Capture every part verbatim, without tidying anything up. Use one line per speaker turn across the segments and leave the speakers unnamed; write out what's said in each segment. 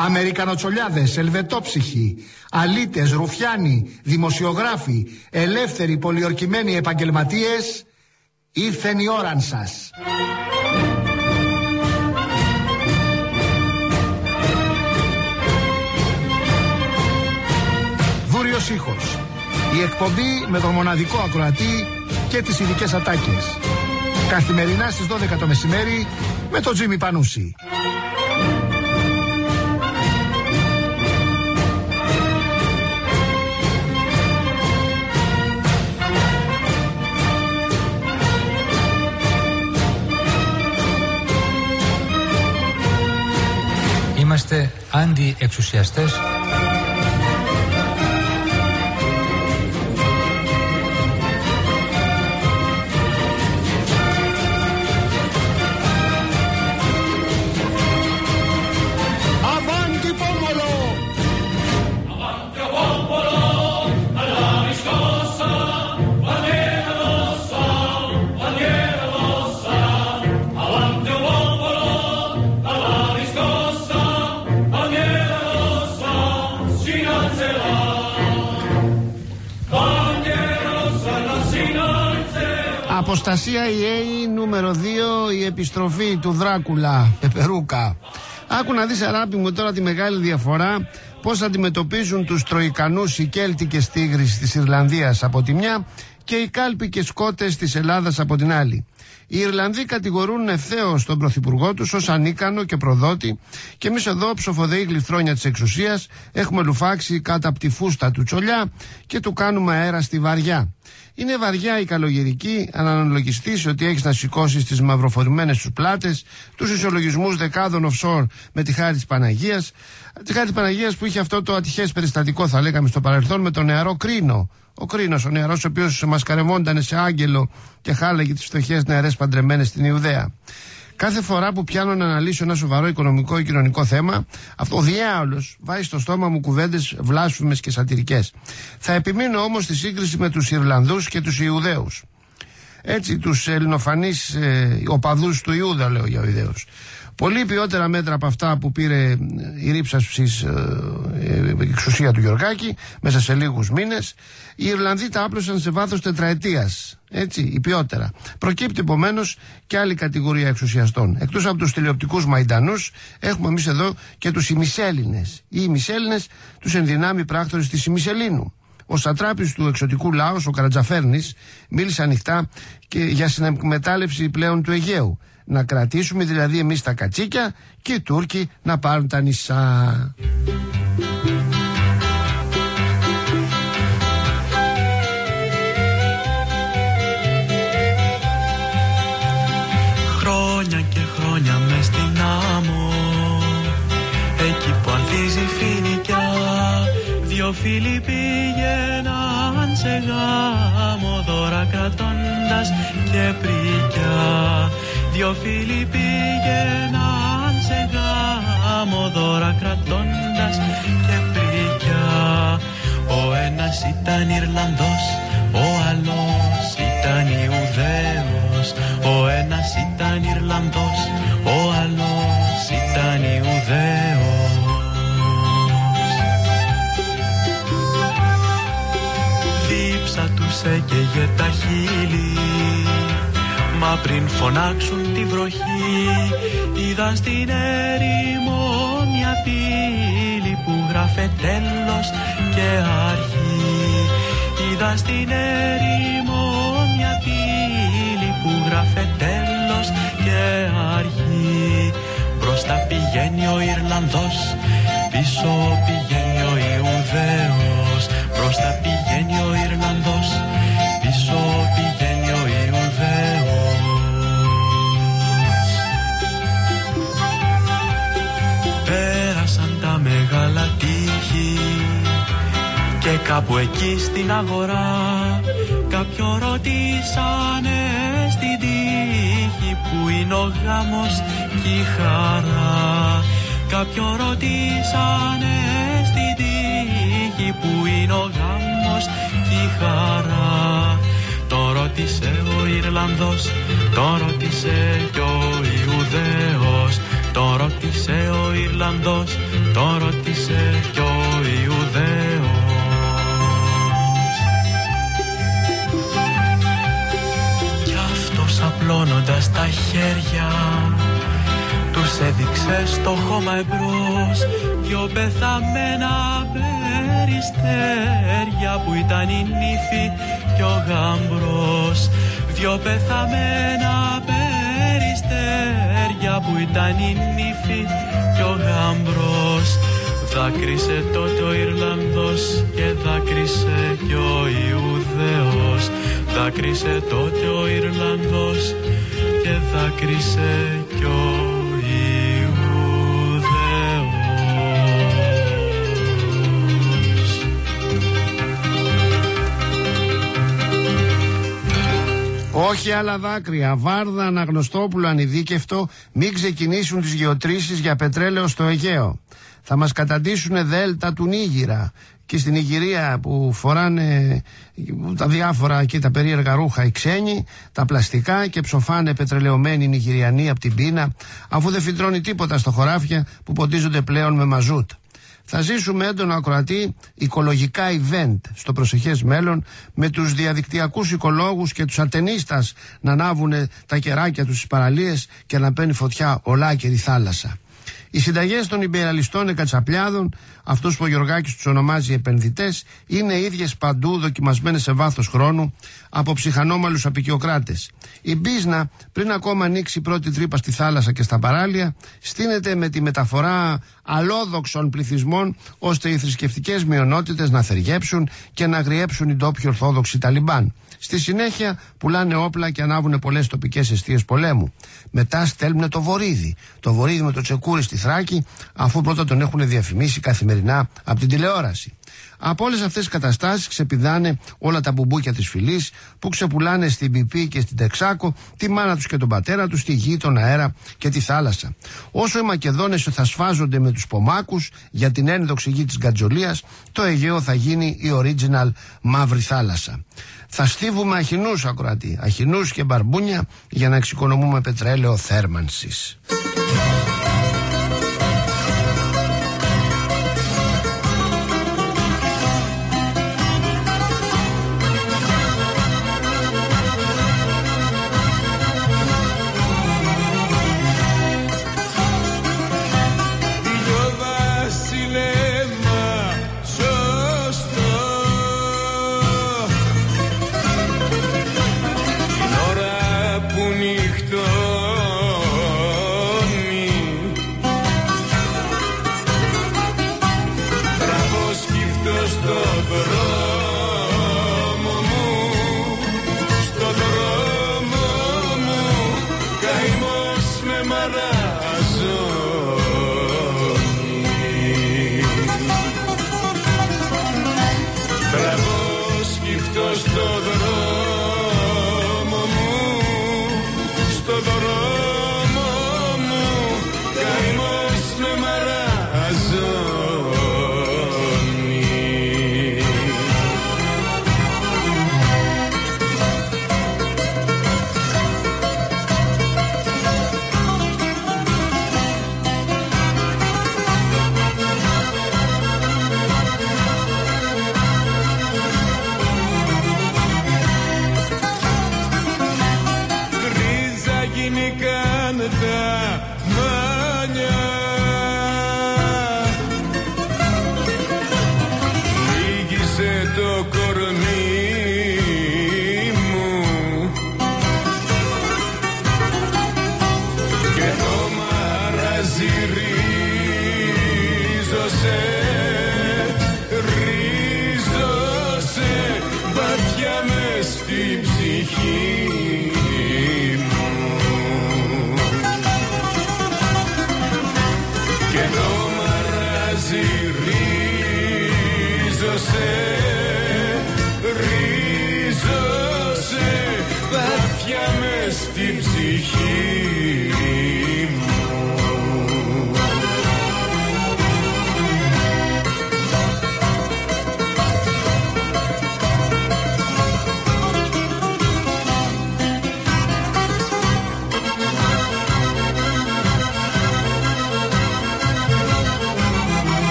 Αμερικανοτσολιάδες, ελβετόψυχοι, αλήτες, ρουφιάνοι, δημοσιογράφοι, ελεύθεροι πολιορκημένοι επαγγελματίες, ήρθεν η ώρα σας. Βούριος ήχος. Η εκπομπή με τον μοναδικό ακροατή και τις ειδικές ατάκες. Καθημερινά στις δώδεκα το μεσημέρι με τον Τζίμι Πανούση.
Είμαστε αντιεξουσιαστές.
Αποστασία ι έι νούμερο δύο, η επιστροφή του Δράκουλα, Πεπερούκα. Άκου να δεις, αγάπη μου, τώρα τη μεγάλη διαφορά πώς αντιμετωπίζουν τους Τροικανούς οι Κέλτικες Τίγρεις της Ιρλανδίας από τη μια και οι Κάλπικες Σκότες της Ελλάδας από την άλλη. Οι Ιρλανδοί κατηγορούν ευθέως τον πρωθυπουργό τους ως ανίκανο και προδότη, και εμείς εδώ, ψοφοδεοί γλυφθρόνια της εξουσίας, έχουμε λουφάξει κάτω από τη φούστα του τσολιά και του κάνουμε αέρα στη βαριά. Είναι βαριά η καλογερική, αν αναλογιστείς ότι έχεις να σηκώσεις τις μαυροφορημένες σου πλάτες, τους ισολογισμούς δεκάδων offshore με τη χάρη της Παναγίας. Τη χάρη της Παναγίας που είχε αυτό το ατυχές περιστατικό, θα λέγαμε, στο παρελθόν με τον νεαρό Κρίνο. Ο Κρίνος, ο νεαρός, ο οποίος μασκαρευόταν σε άγγελο και χάλαγε τις φτωχές νεαρές παντρεμένες στην Ιουδαία. Κάθε φορά που πιάνω να αναλύσω ένα σοβαρό οικονομικό ή κοινωνικό θέμα, αυτό ο διάολος βάζει στο στόμα μου κουβέντες βλάσφημες και σατυρικές. Θα επιμείνω όμως στη σύγκριση με τους Ιρλανδούς και τους Ιουδαίους. Έτσι, τους ελληνοφανείς ε, οπαδούς του Ιούδα, λέω για Ιουδαίους. Πολύ ποιότερα μέτρα από αυτά που πήρε η ρήψαυσης ε, ε, εξουσία του Γιωργάκη μέσα σε λίγους μήνες. Οι Ιρλανδοί τα άπλωσαν σε βάθος τετραετίας. Έτσι, η ποιότερα. Προκύπτει επομένως και άλλη κατηγορία εξουσιαστών. Εκτός από τους τηλεοπτικούς Μαϊντανούς, έχουμε εμείς εδώ και τους ημισέλληνες. Οι ημισέλληνες, τους ενδυνάμει πράκτορες της ημισελήνου. Ο σατράπης του εξωτικού λαού, ο Καρατζαφέρνης, μίλησε ανοιχτά και για συνεκμετάλλευση πλέον του Αιγαίου. Να κρατήσουμε δηλαδή εμείς τα κατσίκια και οι Τούρκοι να πάρουν τα νησά.
Χρόνια και χρόνια μες στην άμμο, εκεί που ανθίζει φοινικιά, δυο φίλοι πήγαιναν σε γάμο, δώρα κρατώντας και πρικιά. Δυο φίλοι πήγαιναν σε γάμο, δώρα κρατώντας και πρικιά. Ο ένας ήταν Ιρλανδός, ο άλλος ήταν Ιουδαίος. Ο ένας ήταν Ιρλανδός, ο άλλος ήταν Ιουδαίος. Δίψα τους έκαιγε τα χείλη, μα πριν φωνάξουν τη βροχή, είδα στην έρημο μια πύλη που γράφε τέλος και αρχή. Είδα στην έρημο μια πύλη που γράφε τέλος και αρχή. Μπροστά πηγαίνει ο Ιρλανδός, πίσω πηγαίνει ο Ιουδαίος. Μπροστά πηγαίνει ο Ιρλανδός, πίσω πηγαίνει ο Ιουδαίος. Πέρασαν τα μεγάλα τείχη και κάπου εκεί στην αγορά κάποιον ρωτήσανε στην τύχη που είναι ο γάμος και η χαρά. Κάποιον ρωτήσανε στην τύχη που είναι ο γάμος και η χαρά. Τον ρώτησε ο Ιρλανδός, τον ρώτησε κι ο Ιουδαίος, τον Τον ρώτησε ο Ιρλανδός, τον ρώτησε κι ο Ιουδαίος. Κι αυτός απλώνοντας τα χέρια τους έδειξε στο χώμα εμπρός δυο πεθαμένα περιστέρια που ήταν η νύφη κι ο γαμπρός. Δυο πεθαμένα περιστέρια που ήταν η νύφη κι ο γαμπρός. Δάκρυσε τότε ο Ιρλανδός και δάκρυσε κι ο Ιουδαίος. Δάκρυσε τότε ο Ιρλανδός και δάκρυσε κι ο
Όχι άλλα δάκρυα. Βάρδα, Αναγνωστόπουλο, ανειδίκευτο, μην ξεκινήσουν τις γεωτρήσεις για πετρέλαιο στο Αιγαίο. Θα μας καταντήσουν δέλτα του Νίγηρα. Και στην Ιγυρία που φοράνε τα διάφορα και τα περίεργα ρούχα οι ξένοι, τα πλαστικά, και ψοφάνε πετρελαιωμένοι Νιγηριανοί από την πείνα, αφού δεν φυτρώνει τίποτα στο χωράφια που ποντίζονται πλέον με μαζούτ. Θα ζήσουμε έντονο, ακροατή, οικολογικά event στο προσεχές μέλλον, με τους διαδικτυακούς οικολόγους και τους ατενίστας να ανάβουν τα κεράκια τους στις παραλίες και να παίρνει φωτιά ολάκερη θάλασσα. Οι συνταγές των υπεραλιστών εκατσαπλιάδων, αυτούς που ο Γιωργάκης τους ονομάζει επενδυτές, είναι ίδιες παντού, δοκιμασμένες σε βάθος χρόνου από ψυχανόμαλους απικιοκράτες. Η μπίζνα, πριν ακόμα ανοίξει η πρώτη τρύπα στη θάλασσα και στα παράλια, στείνεται με τη μεταφορά αλόδοξων πληθυσμών, ώστε οι θρησκευτικές μειονότητες να θεργέψουν και να αγριέψουν οι ντόπιοι ορθόδοξοι Ταλιμπάν. Στη συνέχεια πουλάνε όπλα και ανάβουν πολλές τοπικές εστίες πολέμου. Μετά στέλνουν το βορίδι. Το βορίδι με το τσεκούρι στη Θράκη, αφού πρώτα τον έχουν διαφημίσει καθημερινά από την τηλεόραση. Από όλες αυτές τις καταστάσεις ξεπηδάνε όλα τα μπουμπούκια της φυλής που ξεπουλάνε στην Πιπή και στην Τεξάκο τη μάνα τους και τον πατέρα τους, τη γη, τον αέρα και τη θάλασσα. Όσο οι Μακεδόνες θα σφάζονται με τους Πομάκους για την ένδοξη γη της Γκατζολίας, το Αιγαίο θα γίνει η original μαύρη θάλασσα. Θα στίβουμε αχινούς, ακροατή, αχινούς και μπαρμπούνια για να εξοικονομούμε πετρέλαιο θέρμανσης.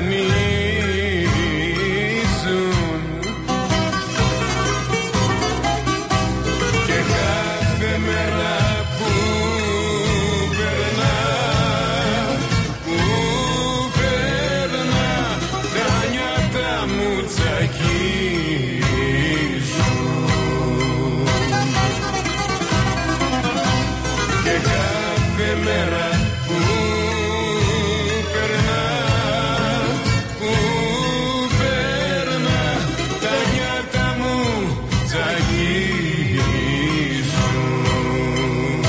βασανίζουν και κάθε μέρα που περνά, που περνά τα νιάτα μου τσακίζουν και κάθε μέρα που περνά, που περνά τα νιάτα μου τσακίζουν.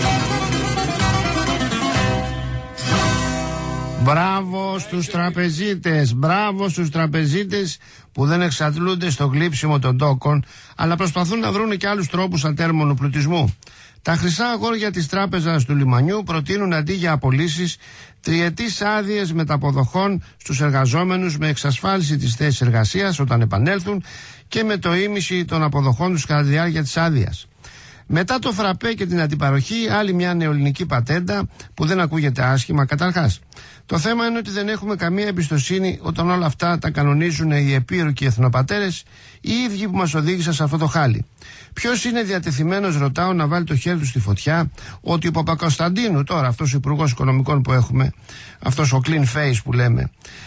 Μπράβο στους τραπεζίτες, μπράβο στους τραπεζίτες που δεν εξαντλούνται στο γλύψιμο των τόκων, αλλά προσπαθούν να βρουν και άλλους τρόπους ατέρμονου πλουτισμού. Τα χρυσά αγόρια της τράπεζας του Λιμανιού προτείνουν αντί για απολύσεις τριετής άδειες μεταποδοχών στους εργαζόμενους με εξασφάλιση της θέσης εργασίας όταν επανέλθουν και με το ίμιση των αποδοχών τους κατά τη διάρκεια της άδειας. Μετά το φραπέ και την αντιπαροχή, άλλη μια νεοελληνική πατέντα που δεν ακούγεται άσχημα καταρχάς. Το θέμα είναι ότι δεν έχουμε καμία εμπιστοσύνη όταν όλα αυτά τα κανονίζουν οι επίρρου και οι εθνοπατέρες, οι ίδιοι που μας οδήγησαν σε αυτό το χάλι. Ποιος είναι διατεθειμένος, ρωτάω, να βάλει το χέρι του στη φωτιά ότι ο Παπακοσταντίνου, τώρα αυτός ο υπουργός οικονομικών που έχουμε, αυτός ο clean face που λέμε,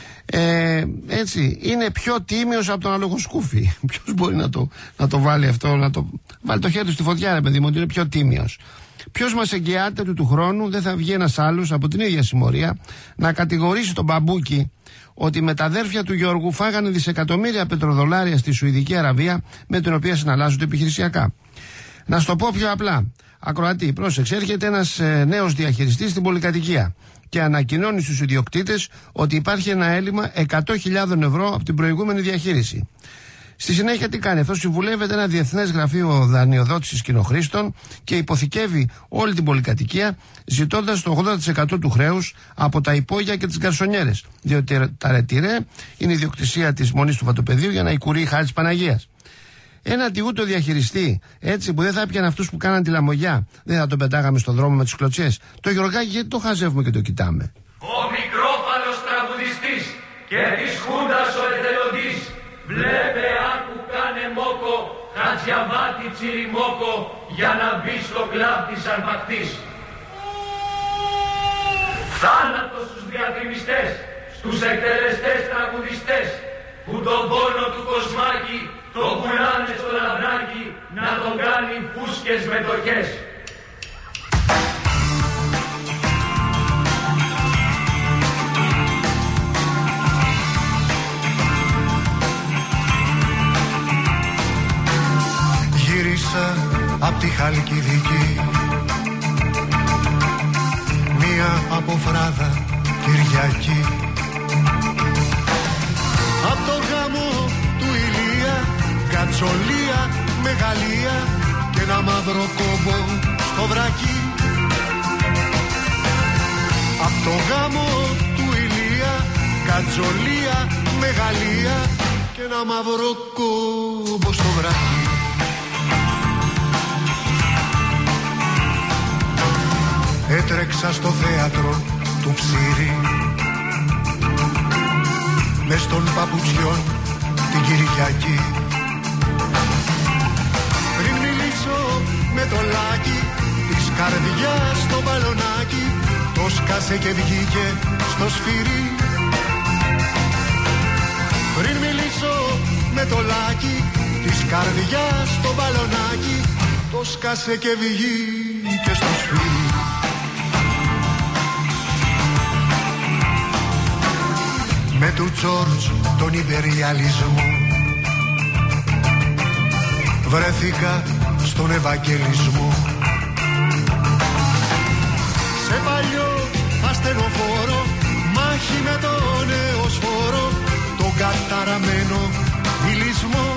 ε, έτσι, είναι πιο τίμιος από τον αλογοσκούφι. Ποιος μπορεί να το, να το βάλει αυτό, να το βάλει το χέρι του στη φωτιά, ρε παιδί μου, ότι είναι πιο τίμιος. Ποιος μας εγγυάται ότι του χρόνου δεν θα βγει ένας άλλος από την ίδια συμμορία να κατηγορήσει τον Μπαμπούκι ότι με τα αδέρφια του Γιώργου φάγανε δισεκατομμύρια πετροδολάρια στη Σουηδική Αραβία με την οποία συναλλάσσονται επιχειρησιακά. Να στο πω πιο απλά. Ακροατή, πρόσεξε, έρχεται ένας ε, νέος διαχειριστής στην πολυκατοικία και ανακοινώνει στους ιδιοκτήτες ότι υπάρχει ένα έλλειμμα εκατό χιλιάδες ευρώ από την προηγούμενη διαχείριση. Στη συνέχεια τι κάνει? Αυτό συμβουλεύεται ένα διεθνές γραφείο δανειοδότησης κοινοχρήστων και υποθηκεύει όλη την πολυκατοικία, ζητώντας το ογδόντα τοις εκατό του χρέους από τα υπόγεια και τις γκαρσονιέρες. Διότι τα ρετυρέ είναι ιδιοκτησία της Μονής του Βατοπεδίου για να οικουρεί η χάρη της Παναγίας. Ένα αντιγούτο διαχειριστή, έτσι, που δεν θα έπιανε αυτούς που κάναν τη λαμογιά, δεν θα τον πετάγαμε στον δρόμο με τις κλωτσιές. Το Γιωργάκι, γιατί το χαζεύουμε και το κοιτάμε?
Ο μικρόφαλος τραγουδιστής και της Χούντας ο εθελοντής, βλέπε άκου κάνε μόκο, χατζιαβάτη τσιριμόκο, για να μπει στο κλαμπ της αρπακτής. Θάνατο στους διατριμιστές, στους εκτελεστές τραγουδιστές, που τον πόνο του κοσμάκι το πουλάνε στο λαμπράκι να τον κάνει φούσκες μετοχές.
Γύρισα απ' τη Χαλκιδική μία αποφράδα Κυριακή, απ' το γάμο του Ηλία, κατσολία μεγαλεία και ένα μαύρο κόμπο στο βρακί. Απ' το γάμο του Ηλία, κατσολία μεγαλεία και ένα μαύρο κόμπο στο βρακί. Έτρεξα στο θέατρο του Ψήρη μες των παπουτσιών την Κυριακή. Πριν μιλήσω με το λάκι της καρδιάς στο μπαλονάκι, το σκάσε και βγήκε στο σφυρί. Πριν μιλήσω με το λάκι της καρδιάς στο μπαλονάκι, το σκάσε και βγήκε στο σφυρί. Με του Τζόρτζ τον υπεριαλισμό βρέθηκα στον Ευαγγελισμό. Σε παλιό ασθενοφόρο, μάχη με τον νεοσφόρο, τον καταραμένο ηλισμό.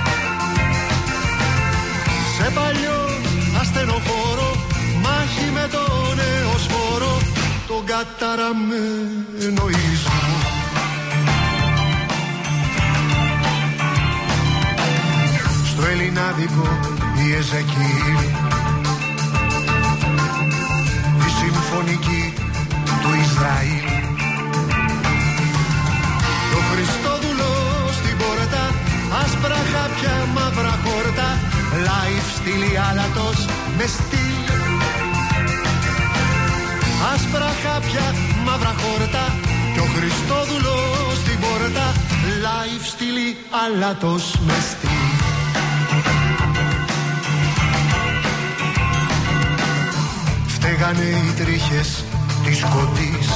Σε παλιό ασθενοφόρο, μάχη με τον νεοσφόρο, τον καταραμένο ηλισμό. Στο ελληνάδικο η Εζεκίλ, η συμφωνική του Ισραήλ. στείλει άλατος με στυλ. Άσπρα χάπια, μαύρα χόρτα κι ο Χριστόδουλος στην πόρτα. Live στείλει άλατος με στυλ. Φταίγανε οι τρίχες της κοντής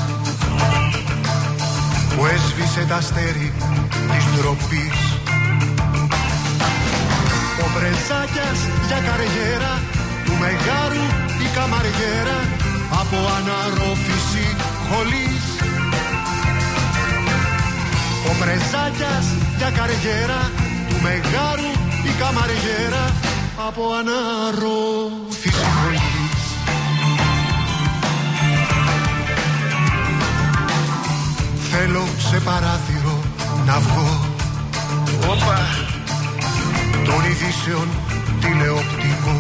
που έσβησε τα αστέρι της ντροπής. Ο Βρεζάκιας για καριέρα του Μεγάρου η καμαριέρα από αναρρόφηση χολής. Ο Βρεζάκιας για καριέρα του Μεγάρου η καμαριέρα από αναρρόφηση χολής. Θέλω σε παράθυρο να βγω, όπα, των ειδήσεων τηλεοπτικό.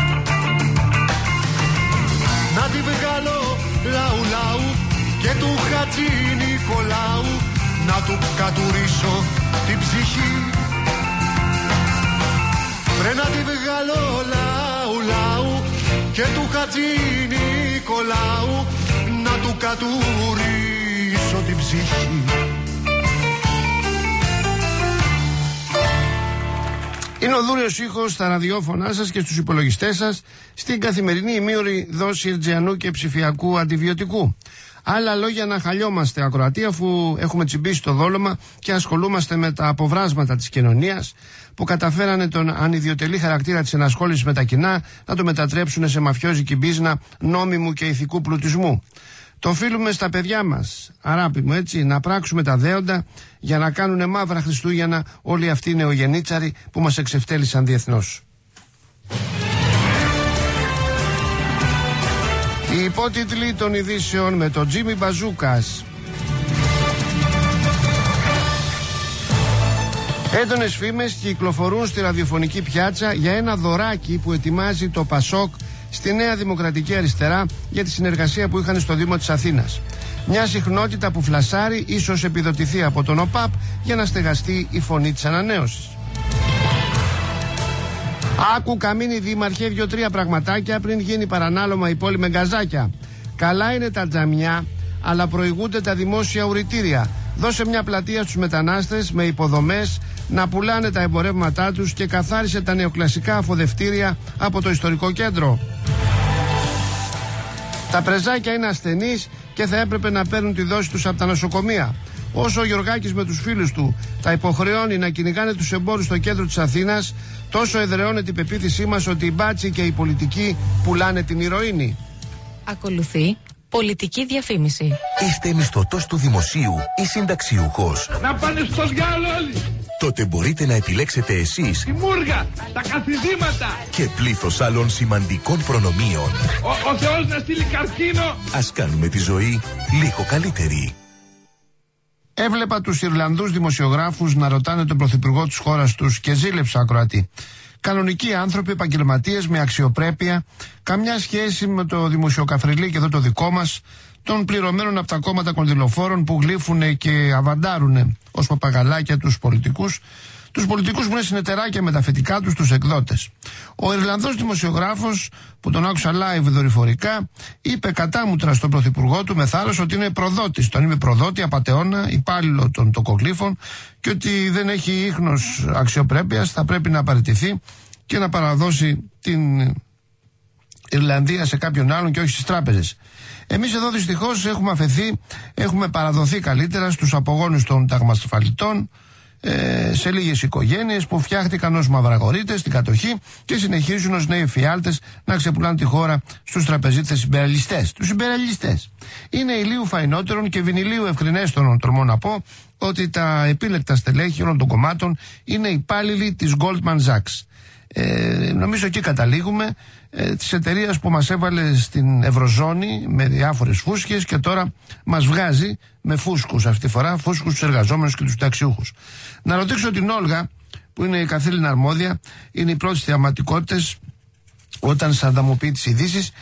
Να τη βγάλω λαού λαού και του Χατζη Νικολάου, να του κατουρίσω την ψυχή. Πρέ να τη βγάλω λαού λαού και του Χατζη Νικολάου, να του κατουρίσω την ψυχή.
Είναι ο δούριος ήχος στα ραδιόφωνά σας και στους υπολογιστές σας στην καθημερινή ημίωρη δόση ερτζιανού και ψηφιακού αντιβιωτικού. Άλλα λόγια να χαλιόμαστε ακροατή, αφού έχουμε τσιμπήσει το δόλωμα και ασχολούμαστε με τα αποβράσματα της κοινωνίας που καταφέρανε τον ανιδιοτελή χαρακτήρα της ενασχόλησης με τα κοινά να το μετατρέψουν σε μαφιόζικη μπίζνα νόμιμου και ηθικού πλουτισμού. Το οφείλουμε στα παιδιά μας, αράπη μου, έτσι, να πράξουμε τα δέοντα για να κάνουνε μαύρα Χριστούγεννα όλοι αυτοί οι νεογεννίτσαροι που μας εξευτέλισαν διεθνώς. Οι υπότιτλοι των ειδήσεων με τον Τζίμι Μπαζούκας. Έντονες φήμες κυκλοφορούν στη ραδιοφωνική πιάτσα για ένα δωράκι που ετοιμάζει το Πασόκ στη Νέα Δημοκρατική Αριστερά για τη συνεργασία που είχαν στο Δήμο της Αθήνας. Μια συχνότητα που φλασάρει, ίσως επιδοτηθεί από τον ΟΠΑΠ για να στεγαστεί η φωνή της ανανέωσης. Άκου Καμίνη δήμαρχε, δυο-τρία πραγματάκια πριν γίνει παρανάλωμα η πόλη με γκαζάκια. Καλά είναι τα τζαμιά, αλλά προηγούνται τα δημόσια ουρητήρια. Δώσε μια πλατεία στους μετανάστες με υποδομές να πουλάνε τα εμπορεύματά τους και καθάρισε τα νεοκλασικά αφοδευτήρια από το ιστορικό κέντρο. Τα πρεζάκια είναι ασθενείς και θα έπρεπε να παίρνουν τη δόση τους από τα νοσοκομεία. Όσο ο Γιωργάκης με τους φίλους του τα υποχρεώνει να κυνηγάνε τους εμπόρους στο κέντρο της Αθήνας, τόσο εδραιώνεται η πεποίθησή μας ότι οι μπάτσοι και οι πολιτικοί πουλάνε την ηρωίνη.
Ακολουθεί πολιτική διαφήμιση.
Είστε μισθωτός του δημοσίου ή συνταξιούχος?
Να πάνε στο διάλο όλοι!
Τότε μπορείτε να επιλέξετε εσείς
τη μούργα, τα καθιδήματα
και πλήθος άλλων σημαντικών προνομίων.
Ο, ο Θεός να στείλει καρκίνο.
Ας κάνουμε τη ζωή λίγο καλύτερη.
Έβλεπα τους Ιρλανδούς δημοσιογράφους να ρωτάνε τον πρωθυπουργό της χώρας τους και ζήλεψα ακροατή. Κανονικοί άνθρωποι, επαγγελματίες με αξιοπρέπεια, καμιά σχέση με το δημοσιοκαφριλί και εδώ το δικό μας, των πληρωμένων από τα κόμματα κονδυλοφόρων που γλύφουνε και αβαντάρουνε ως παπαγαλάκια τους πολιτικούς, τους πολιτικούς που είναι συνεταιράκια με τα φετικά τους, τους εκδότες. Ο Ιρλανδός δημοσιογράφος, που τον άκουσα live δορυφορικά, είπε κατάμουτρα στον πρωθυπουργό του με θάρρος ότι είναι προδότης. Τον είμαι προδότη, απατεώνα, υπάλληλο των τοκογλύφων και ότι δεν έχει ίχνος αξιοπρέπειας, θα πρέπει να παραιτηθεί και να παραδώσει την Ιρλανδία σε κάποιον άλλον και όχι στις τράπεζες. Εμείς εδώ δυστυχώς έχουμε αφαιθεί, έχουμε παραδοθεί καλύτερα στους απογόνους των ταγμασφαλιτών, ε, σε λίγες οικογένειες που φτιάχτηκαν ως μαυραγορείτες στην κατοχή και συνεχίζουν ως νέοι εφιάλτες να ξεπουλάνε τη χώρα στους τραπεζίτες συμπεραλιστές. Τους συμπεραλιστές. Είναι ηλίου φαϊνότερον και βινιλίου ευκρινέστερον, τολμώ να πω, ότι τα επίλεκτα στελέχη όλων των κομμάτων είναι υπάλληλοι της Goldman Sachs. Ε, νομίζω εκεί καταλήγουμε, ε, της εταιρείας που μας έβαλε στην Ευρωζώνη με διάφορες φούσκες και τώρα μας βγάζει με φούσκους αυτή τη φορά, φούσκους τους εργαζόμενους και τους ταξιούχους. Να ρωτήσω την Όλγα, που είναι η καθήλυνα αρμόδια, είναι οι πρώτες θεαματικότητες όταν σαρδαμοποιεί τις ειδήσεις,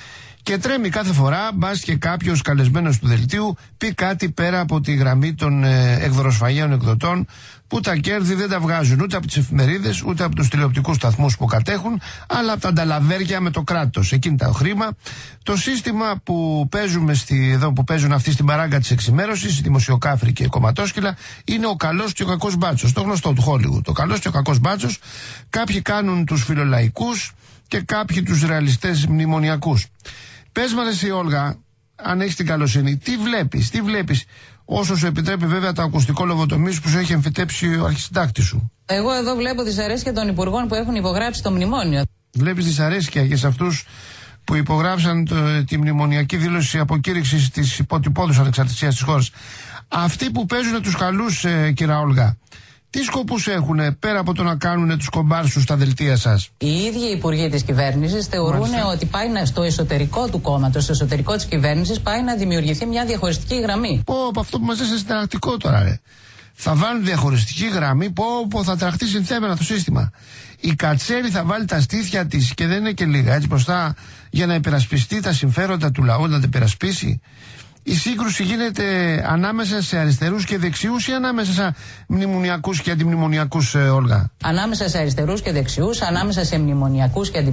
Και τρέμει κάθε φορά, μπας και κάποιος καλεσμένος του δελτίου πει κάτι πέρα από τη γραμμή των ε, εκδροσφαγαίων εκδοτών, που τα κέρδη δεν τα βγάζουν ούτε από τις εφημερίδες, ούτε από τους τηλεοπτικούς σταθμούς που κατέχουν, αλλά από τα νταλαβέρια με το κράτος. Εκείνη τα χρήμα. Το σύστημα που παίζουμε στη, εδώ που παίζουν αυτοί στην παράγκα της εξημέρωσης, οι δημοσιοκάφροι και οι κομματόσκυλα, είναι ο καλός και ο κακός μπάτσος. Το γνωστό του Χόλιγου. Το καλός και ο κακός μπάτσος. Κάποιοι κάνουν τους φιλολαϊκούς και κάποιοι τους ρεαλιστές μνημονιακούς. Πες μας εσύ, Όλγα, αν έχεις την καλοσύνη, τι βλέπεις, τι βλέπεις, όσο σου επιτρέπει βέβαια το ακουστικό λογοτομής που σου έχει εμφυτέψει ο αρχισυντάκτης σου.
Εγώ εδώ βλέπω δυσαρέσκεια των υπουργών που έχουν υπογράψει το μνημόνιο.
Βλέπεις δυσαρέσκεια και σε αυτούς που υπογράψαν το, τη μνημονιακή δήλωση αποκήρυξης της υποτυπώδους ανεξαρτησίας της χώρας. Αυτοί που παίζουν τους καλούς, ε, κυρία Όλγα, τι σκοπούς έχουν πέρα από το να κάνουν τους κομπάρσους στα δελτία σας?
Οι ίδιοι οι υπουργοί της κυβέρνησης θεωρούν Μάλιστα. ότι πάει να, στο εσωτερικό του κόμματος, στο εσωτερικό της κυβέρνησης, πάει να δημιουργηθεί μια διαχωριστική γραμμή.
Πω, από αυτό που μας λες είναι συνταρακτικό τώρα, ρε. Θα βάλουν διαχωριστική γραμμή, πω, πω θα τραχτεί συνθέμενα το σύστημα. Η Κατσέρη θα βάλει τα στήθια της και δεν είναι και λίγα έτσι μπροστά για να υπερασπιστεί τα συμφέροντα του λαού, να τα υπερασπίσει. Η σύγκρουση γίνεται ανάμεσα σε αριστερούς και δεξιούς ή ανάμεσα σε μνημονιακούς και αντιμνημονιακούς, ε, Όλγα?
Ανάμεσα σε αριστερούς και δεξιούς, ανάμεσα σε μνημονιακούς και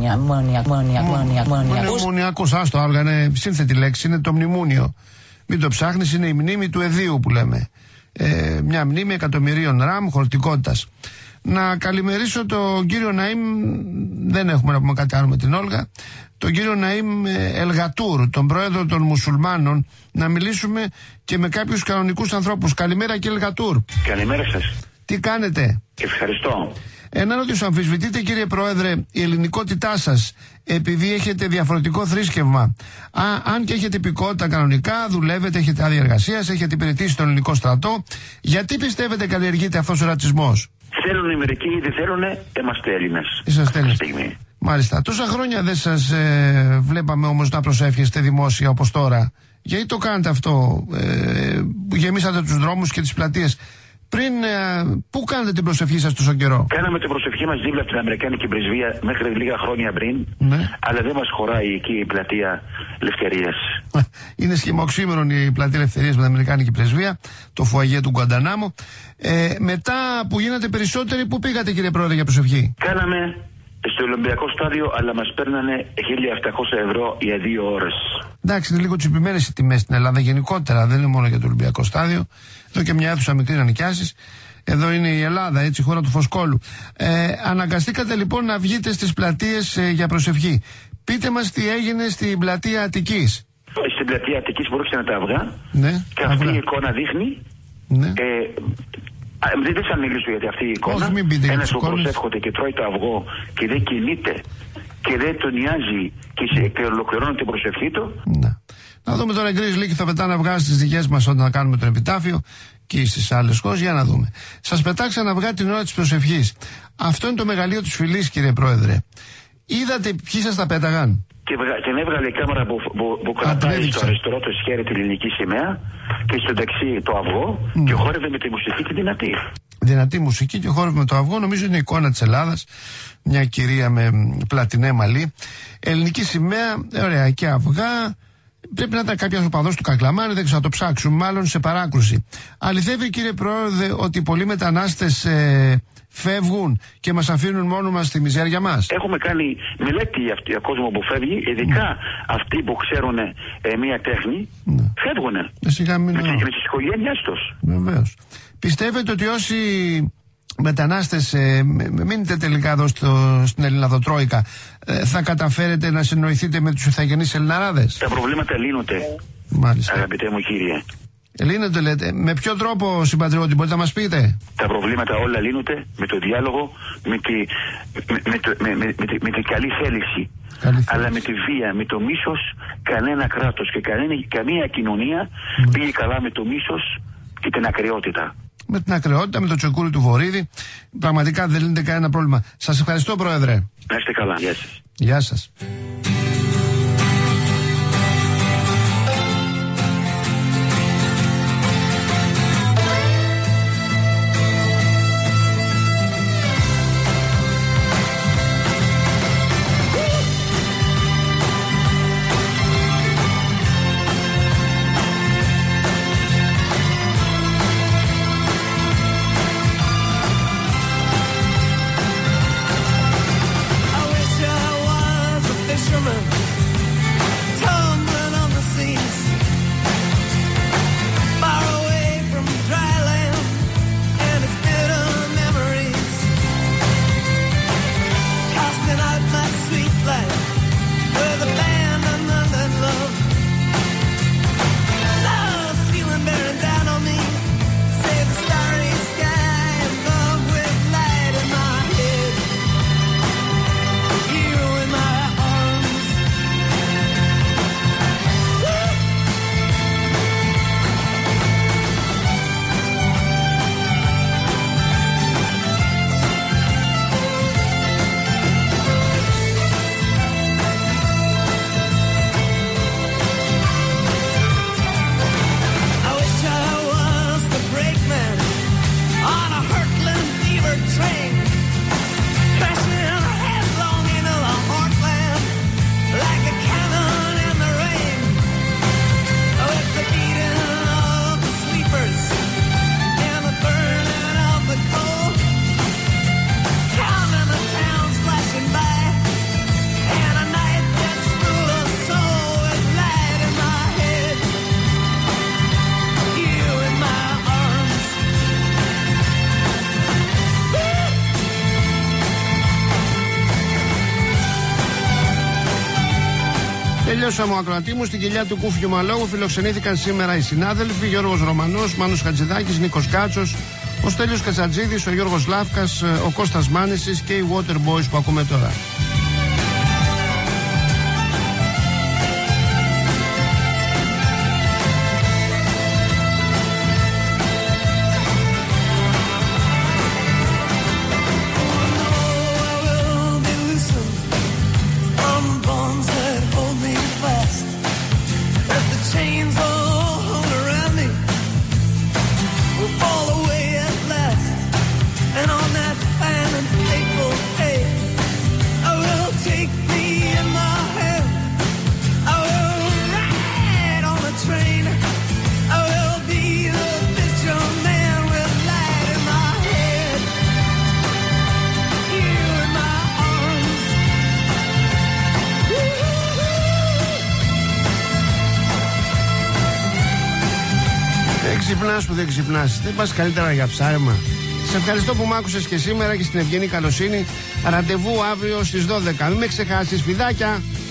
αντιμνημονιακούς.
Μνημονιακούς, άστο, Όλγα, είναι σύνθετη λέξη, είναι το μνημούνιο. Μην το ψάχνεις, είναι η μνήμη του εδίου που λέμε. Ε, μια μνήμη εκατομμυρίων ραμ χωρητικότητας. Να καλημερίσω τον κύριο Ναΐμ, δεν έχουμε να πούμε κάτι άλλο με την Όλγα, τον κύριο Ναΐμ Ελγατούρ, τον πρόεδρο των μουσουλμάνων, να μιλήσουμε και με κάποιους κανονικούς ανθρώπους. Καλημέρα κύριε Ελγατούρ.
Καλημέρα σας.
Τι κάνετε?
Ευχαριστώ.
Έναν ότι σου αμφισβητείτε κύριε Πρόεδρε η ελληνικότητά σας επειδή έχετε διαφορετικό θρήσκευμα. Α, αν και έχετε υπηκότητα κανονικά, δουλεύετε, έχετε άδεια εργασίας, έχετε υπηρετήσει τον ελληνικό στρατό, γιατί πιστεύετε καλλιεργείται αυτός ο ρατσισμός?
Θέλουν οι μερικοί, δεν θέλουν, είμαστε Έλληνες.
Είσαστε Έλληνες. Μάλιστα. Τόσα χρόνια δεν σας ε, βλέπαμε όμως να προσεύχεστε δημόσια όπως τώρα. Γιατί το κάνετε αυτό, ε, που γεμίσατε τους δρόμους και τις πλατείες? Πριν, ε, πού κάνετε την προσευχή σας τόσο καιρό?
Κάναμε την προσευχή μας δίπλα από την Αμερικάνικη πρεσβεία μέχρι λίγα χρόνια πριν,
ναι. Αλλά
δεν μας χωράει εκεί η πλατεία Ελευθερίας.
Είναι σχημοξήμερον η πλατεία Ελευθερίας με την Αμερικάνικη πρεσβεία, το φουαγέ του Γκουαντανάμο. Ε, μετά που γίνατε περισσότεροι, πού πήγατε κύριε Πρόεδρε για προσευχή?
Κάναμε στο Ολυμπιακό στάδιο, αλλά μας παίρνανε χίλια επτακόσια ευρώ για δύο ώρες.
Εντάξει, είναι λίγο τσιπημένες οι τιμές στην Ελλάδα γενικότερα, δεν είναι μόνο για το Ολυμπιακό στάδιο. Εδώ και μια αίθουσα μικρή να νοικιάσεις. Εδώ είναι η Ελλάδα, έτσι, η χώρα του Φωσκόλου. Ε, αναγκαστήκατε λοιπόν να βγείτε στις πλατείες ε, για προσευχή. Πείτε μας τι έγινε στην πλατεία Αττικής.
Στην πλατεία Αττικής μπορούσαν τα αυγά.
Ναι,
και αυτή η εικόνα δείχνει.
Ναι.
Ε, δεν θα μιλήσω γιατί αυτή η εικόνα. Ένας που προσεύχονται και τρώει το αυγό και δεν κινείται και δεν τον νοιάζει και, και ολοκληρώνει την προσευχή του.
Ναι. Να δούμε τώρα, Γκρίζ Λίκη, θα πετάνε αυγά στις δικές μας όταν κάνουμε τον επιτάφιο και στις άλλες χώρες. Για να δούμε. Σας πετάξαν αυγά την ώρα της προσευχής. Αυτό είναι το μεγαλείο της φυλής, κύριε Πρόεδρε. Είδατε ποιοι σας τα πέταγαν?
Και, και έβγαλε η κάμερα που, που, που κρατάει στο αριστερό του χέρι την ελληνική σημαία και στο δεξί το αυγό mm. και χόρευε με τη μουσική τη δυνατή.
Δυνατή μουσική και χόρευε με το αυγό. Νομίζω είναι η εικόνα της Ελλάδας. Μια κυρία με πλατινέ μαλλί. Ελληνική σημαία, ωραία, και αυγά. Πρέπει να ήταν κάποιος οπαδός του Κακλαμάνη, δεν ξέρω, να το ψάξουμε, μάλλον σε παράκρουση. Αληθεύει κύριε Πρόεδρε ότι πολλοί μετανάστες ε, φεύγουν και μας αφήνουν μόνο μας στη μιζέρια μας?
Έχουμε κάνει μελέτη για κόσμο που φεύγει, ειδικά mm. αυτοί που ξέρουν ε, μία τέχνη, mm. φεύγουν
ε, μην...
με, με τις οικογένειές τους.
Βεβαίως. Πιστεύετε ότι όσοι μετανάστες ε, μείνετε τελικά εδώ στο, στην Ελληναδοτρόικα, ε, θα καταφέρετε να συνοηθείτε με τους ηθαγενείς Ελληναράδες?
Τα προβλήματα λύνονται.
Μάλιστα.
Αγαπητέ μου κύριε.
Λύνονται λέτε. Με ποιο τρόπο, συμπατριώτη, μπορείτε να μας πείτε?
Τα προβλήματα όλα λύνονται με το διάλογο, με τη, με, με, το, με, με, με, με την καλή θέληση. Καλή Αλλά θέληση. Με τη βία, με το μίσος, κανένα κράτος και κανένα, καμία κοινωνία mm. πήγε καλά με το μίσος και την ακριότητα.
Με την ακριότητα, με το τσεκούρι του Βορίδη, πραγματικά δεν λύνεται κανένα πρόβλημα. Σας ευχαριστώ, Πρόεδρε.
Να είστε καλά. Γεια σας.
Γεια σας. Τελειώσαμε ο ακροατή μου. Στην κοιλιά του Κούφιου Μαλόγου φιλοξενήθηκαν σήμερα οι συνάδελφοι Γιώργος Ρωμανός, Μάνος Χατζηδάκης, Νίκος Κάτσος, ο Στέλιος Κατσατζίδης, ο Γιώργος Λάφκας, ο Κώστας Μάνησης και οι Waterboys που ακούμε τώρα. Ξυπνάς που δεν ξυπνάς, δεν πας καλύτερα για ψάρεμα. Σε ευχαριστώ που μ' άκουσες και σήμερα και στην ευγενή καλοσύνη. Ραντεβού αύριο στις δώδεκα. Μην με ξεχάσεις, φιδάκια.